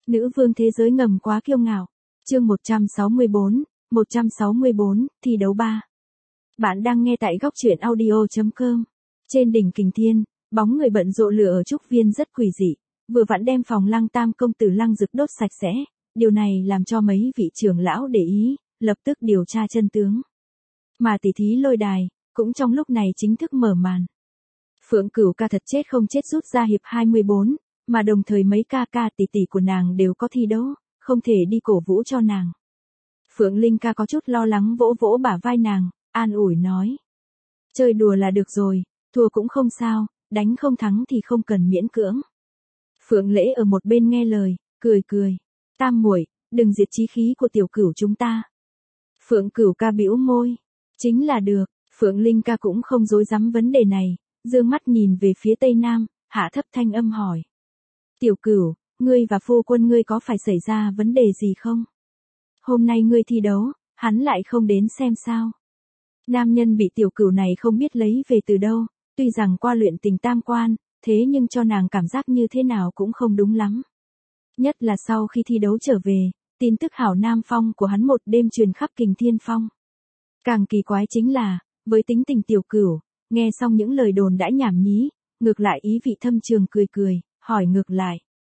Nữ vương thế giới ngầm quá kiêu ngạo. Chương 164, thi đấu 3. Bạn đang nghe tại góc truyện audio.com. Trên đỉnh Kình Thiên, bóng người bận rộn lửa ở trúc viên rất quỷ dị, vừa vặn đem phòng Lăng Tam công tử Lăng Dực đốt sạch sẽ, điều này làm cho mấy vị trưởng lão để ý, lập tức điều tra chân tướng. Mà tỷ thí lôi đài, cũng trong lúc này chính thức mở màn. Phượng Cửu ca thật chết không chết rút ra hiệp 24, mà đồng thời mấy ca ca tỷ tỷ của nàng đều có thi đấu, không thể đi cổ vũ cho nàng. Phượng Linh ca có chút lo lắng vỗ vỗ bả vai nàng, an ủi nói. Chơi đùa là được rồi, thua cũng không sao, đánh không thắng thì không cần miễn cưỡng. Phượng Lễ ở một bên nghe lời, cười cười. Tam muội, đừng diệt chí khí của tiểu Cửu chúng ta. Phượng Cửu ca bĩu môi. Chính là được, Phượng Linh ca cũng không dối dám vấn đề này, dương mắt nhìn về phía tây nam, hạ thấp thanh âm hỏi. Tiểu Cửu, ngươi và phu quân ngươi có phải xảy ra vấn đề gì không? Hôm nay ngươi thi đấu, hắn lại không đến xem sao? Nam nhân bị tiểu Cửu này không biết lấy về từ đâu, tuy rằng qua luyện tình tam quan, thế nhưng cho nàng cảm giác như thế nào cũng không đúng lắm. Nhất là sau khi thi đấu trở về, tin tức hảo nam phong của hắn một đêm truyền khắp Kình Thiên Phong. Càng kỳ quái chính là, với tính tình tiểu Cửu, nghe xong những lời đồn đã nhảm nhí, ngược lại ý vị thâm trường cười cười, hỏi ngược lại.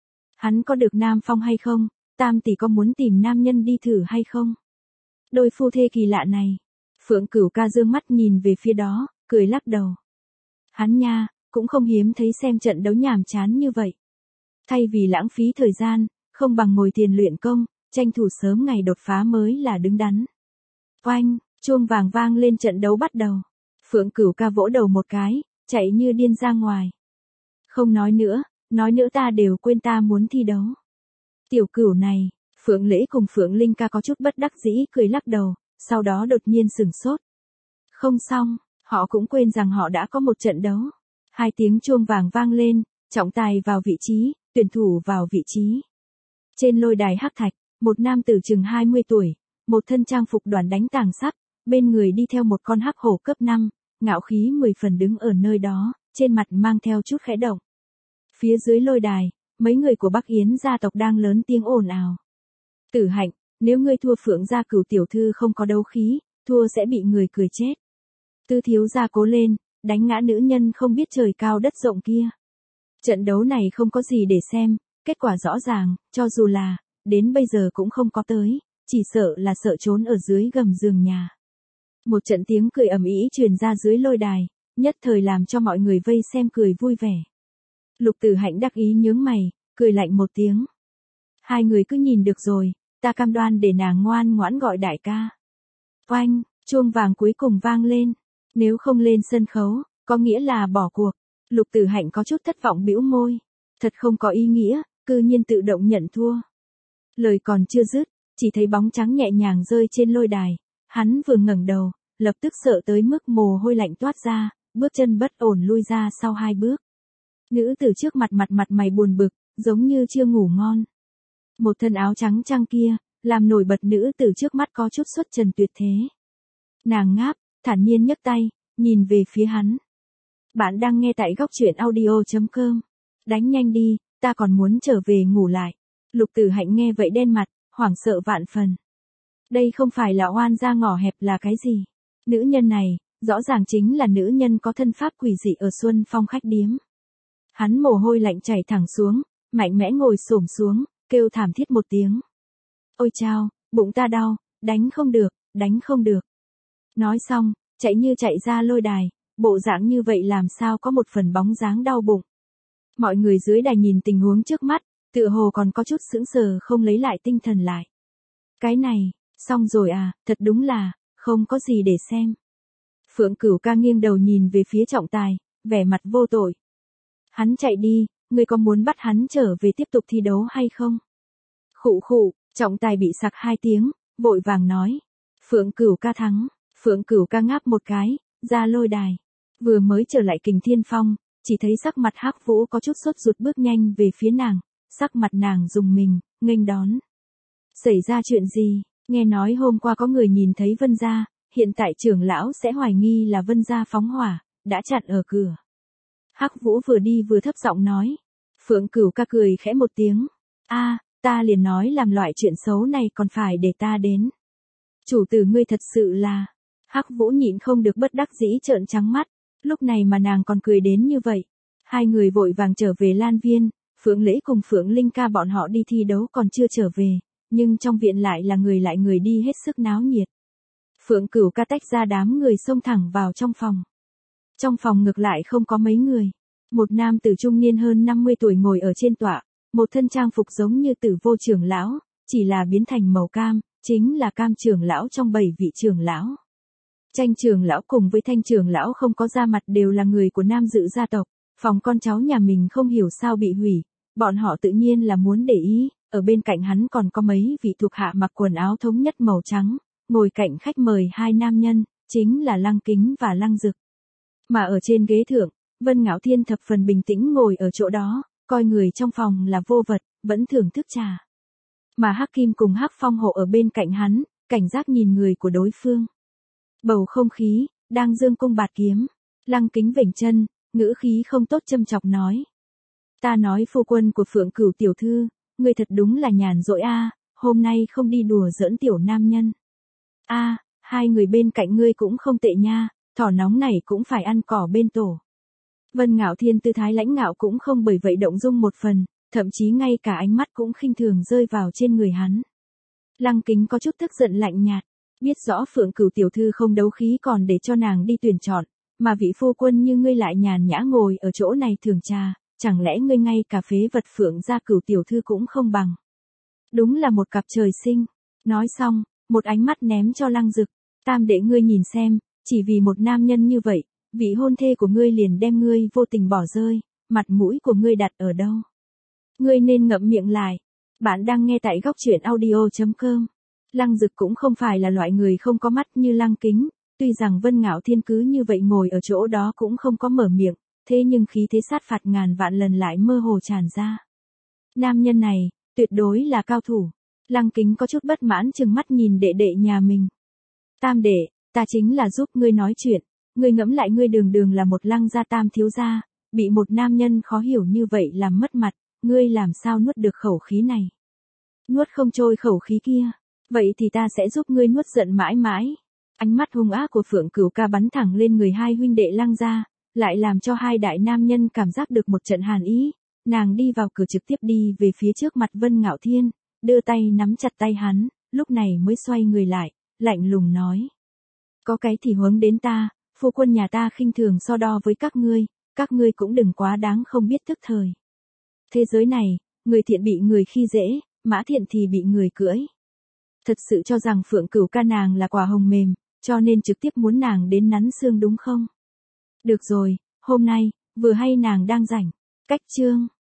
Hắn có được nam phong hay không, Tam tỷ có muốn tìm nam nhân đi thử hay không? Đôi phu thê kỳ lạ này. Phượng Cửu ca dương mắt nhìn về phía đó, cười lắc đầu. Hắn nha, cũng không hiếm thấy xem trận đấu nhàm chán như vậy. Thay vì lãng phí thời gian, không bằng ngồi thiền luyện công, tranh thủ sớm ngày đột phá mới là đứng đắn. Oanh, chuông vàng vang lên, trận đấu bắt đầu. Phượng Cửu ca vỗ đầu một cái, chạy như điên ra ngoài. Không nói nữa ta đều quên ta muốn thi đấu. Tiểu Cửu này, Phượng Lễ cùng Phượng Linh ca có chút bất đắc dĩ cười lắc đầu, sau đó đột nhiên sửng sốt. Không xong, họ cũng quên rằng họ đã có một trận đấu. 2 tiếng chuông vàng vang lên, trọng tài vào vị trí, tuyển thủ vào vị trí. Trên lôi đài hắc thạch, một nam tử chừng 20 tuổi, một thân trang phục đoàn đánh tàng sắt, bên người đi theo một con hắc hổ cấp 5, ngạo khí 10 phần đứng ở nơi đó, trên mặt mang theo chút khẽ động. Phía dưới lôi đài, mấy người của Bắc Yến gia tộc đang lớn tiếng ồn ào. Tử Hạnh, nếu ngươi thua Phượng gia Cửu tiểu thư không có đấu khí, thua sẽ bị người cười chết. Tư thiếu gia cố lên, đánh ngã nữ nhân không biết trời cao đất rộng kia. Trận đấu này không có gì để xem, kết quả rõ ràng, cho dù là, đến bây giờ cũng không có tới, chỉ sợ là sợ trốn ở dưới gầm giường nhà. Một trận tiếng cười ầm ĩ truyền ra dưới lôi đài, nhất thời làm cho mọi người vây xem cười vui vẻ. Lục Tử Hạnh đắc ý nhướng mày, cười lạnh một tiếng. Hai người cứ nhìn được rồi, ta cam đoan để nàng ngoan ngoãn gọi đại ca. Oanh, chuông vàng cuối cùng vang lên. Nếu không lên sân khấu, có nghĩa là bỏ cuộc. Lục Tử Hạnh có chút thất vọng bĩu môi. Thật không có ý nghĩa, cư nhiên tự động nhận thua. Lời còn chưa dứt, chỉ thấy bóng trắng nhẹ nhàng rơi trên lôi đài. Hắn vừa ngẩng đầu, lập tức sợ tới mức mồ hôi lạnh toát ra, bước chân bất ổn lui ra sau 2 bước. Nữ tử trước mặt mặt mày buồn bực, giống như chưa ngủ ngon. Một thân áo trắng trăng kia, làm nổi bật nữ tử trước mắt có chút xuất trần tuyệt thế. Nàng ngáp, thản nhiên nhấc tay, nhìn về phía hắn. Bạn đang nghe tại góc truyện audio.com. Đánh nhanh đi, ta còn muốn trở về ngủ lại. Lục Tử Hạnh nghe vậy đen mặt, hoảng sợ vạn phần. Đây không phải là oan gia ngõ hẹp là cái gì? Nữ nhân này, rõ ràng chính là nữ nhân có thân pháp quỷ dị ở Xuân Phong khách điếm. Hắn mồ hôi lạnh chảy thẳng xuống, mạnh mẽ ngồi xổm xuống, kêu thảm thiết một tiếng. Ôi chao, bụng ta đau, đánh không được. Nói xong, chạy như chạy ra lôi đài, bộ dạng như vậy làm sao có một phần bóng dáng đau bụng. Mọi người dưới đài nhìn tình huống trước mắt, tựa hồ còn có chút sững sờ không lấy lại tinh thần lại. Cái này, xong rồi à, thật đúng là, không có gì để xem. Phượng Cửu ca nghiêng đầu nhìn về phía trọng tài, vẻ mặt vô tội. Hắn chạy đi, ngươi có muốn bắt hắn trở về tiếp tục thi đấu hay không? Khụ khụ, trọng tài bị sặc 2 tiếng, vội vàng nói. Phượng Cửu ca thắng. Phượng Cửu ca ngáp một cái, ra lôi đài. Vừa mới trở lại Kình Thiên Phong, chỉ thấy sắc mặt Hắc Vũ có chút sốt ruột bước nhanh về phía nàng, sắc mặt nàng rùng mình, nghênh đón. Xảy ra chuyện gì? Nghe nói hôm qua có người nhìn thấy Vân gia, hiện tại trưởng lão sẽ hoài nghi là Vân gia phóng hỏa, đã chặn ở cửa. Hắc Vũ vừa đi vừa thấp giọng nói. Phượng Cửu ca cười khẽ một tiếng. A, ta liền nói làm loại chuyện xấu này còn phải để ta đến. Chủ tử ngươi thật sự là, Hắc Vũ nhịn không được bất đắc dĩ trợn trắng mắt, lúc này mà nàng còn cười đến như vậy. Hai người vội vàng trở về Lan Viên, Phượng Lễ cùng Phượng Linh ca bọn họ đi thi đấu còn chưa trở về, nhưng trong viện lại là người đi hết sức náo nhiệt. Phượng Cửu ca tách ra đám người xông thẳng vào trong phòng. Trong phòng ngược lại không có mấy người. Một nam tử trung niên hơn 50 tuổi ngồi ở trên tọa, một thân trang phục giống như Tử Vô trưởng lão, chỉ là biến thành màu cam, chính là Cam trưởng lão trong 7 vị trưởng lão. Tranh trưởng lão cùng với Thanh trưởng lão không có ra mặt đều là người của Nam Dự gia tộc, phòng con cháu nhà mình không hiểu sao bị hủy, bọn họ tự nhiên là muốn để ý, ở bên cạnh hắn còn có mấy vị thuộc hạ mặc quần áo thống nhất màu trắng, ngồi cạnh khách mời hai nam nhân, chính là Lăng Kính và Lăng Dực. Mà ở trên ghế thượng, Vân Ngạo Thiên thập phần bình tĩnh ngồi ở chỗ đó, coi người trong phòng là vô vật, vẫn thưởng thức trà. Mà Hắc Kim cùng Hắc Phong hộ ở bên cạnh hắn, cảnh giác nhìn người của đối phương. Bầu không khí, đang dương cung bạt kiếm. Lăng Kính vểnh chân, ngữ khí không tốt châm chọc nói. Ta nói phu quân của Phượng Cửu tiểu thư, ngươi thật đúng là nhàn rỗi a, hôm nay không đi đùa giỡn tiểu nam nhân. A, hai người bên cạnh ngươi cũng không tệ nha, thỏ nóng này cũng phải ăn cỏ bên tổ. Vân Ngạo Thiên tư thái lãnh ngạo cũng không bởi vậy động dung một phần, thậm chí ngay cả ánh mắt cũng khinh thường rơi vào trên người hắn. Lăng Kính có chút tức giận lạnh nhạt, biết rõ Phượng Cửu tiểu thư không đấu khí còn để cho nàng đi tuyển chọn, mà vị phu quân như ngươi lại nhàn nhã ngồi ở chỗ này thưởng trà, chẳng lẽ ngươi ngay cả phế vật Phượng gia Cửu tiểu thư cũng không bằng. Đúng là một cặp trời sinh. Nói xong, một ánh mắt ném cho Lăng Dực, tam đệ ngươi nhìn xem, chỉ vì một nam nhân như vậy, vị hôn thê của ngươi liền đem ngươi vô tình bỏ rơi, mặt mũi của ngươi đặt ở đâu? Ngươi nên ngậm miệng lại. Bạn đang nghe tại góc truyện audio.com. Lăng Dực cũng không phải là loại người không có mắt như Lăng Kính, tuy rằng Vân Ngạo Thiên cứ như vậy ngồi ở chỗ đó cũng không có mở miệng, thế nhưng khí thế sát phạt ngàn vạn lần lại mơ hồ tràn ra. Nam nhân này, tuyệt đối là cao thủ. Lăng Kính có chút bất mãn chừng mắt nhìn đệ đệ nhà mình. Tam đệ, ta chính là giúp ngươi nói chuyện, ngươi ngẫm lại ngươi đường đường là một Lăng gia tam thiếu gia, bị một nam nhân khó hiểu như vậy làm mất mặt, ngươi làm sao nuốt được khẩu khí này? Nuốt không trôi khẩu khí kia, vậy thì ta sẽ giúp ngươi nuốt giận mãi mãi. Ánh mắt hung ác của Phượng Cửu ca bắn thẳng lên người hai huynh đệ Lăng gia, lại làm cho hai đại nam nhân cảm giác được một trận hàn ý. Nàng đi vào cửa trực tiếp đi về phía trước mặt Vân Ngạo Thiên, đưa tay nắm chặt tay hắn, lúc này mới xoay người lại, lạnh lùng nói. Có cái thì hướng đến ta, phu quân nhà ta khinh thường so đo với các ngươi cũng đừng quá đáng không biết thức thời. Thế giới này, người thiện bị người khi dễ, mã thiện thì bị người cưỡi. Thật sự cho rằng Phượng Cửu ca nàng là quả hồng mềm, cho nên trực tiếp muốn nàng đến nắn xương đúng không? Được rồi, hôm nay, vừa hay nàng đang rảnh. Cách chương.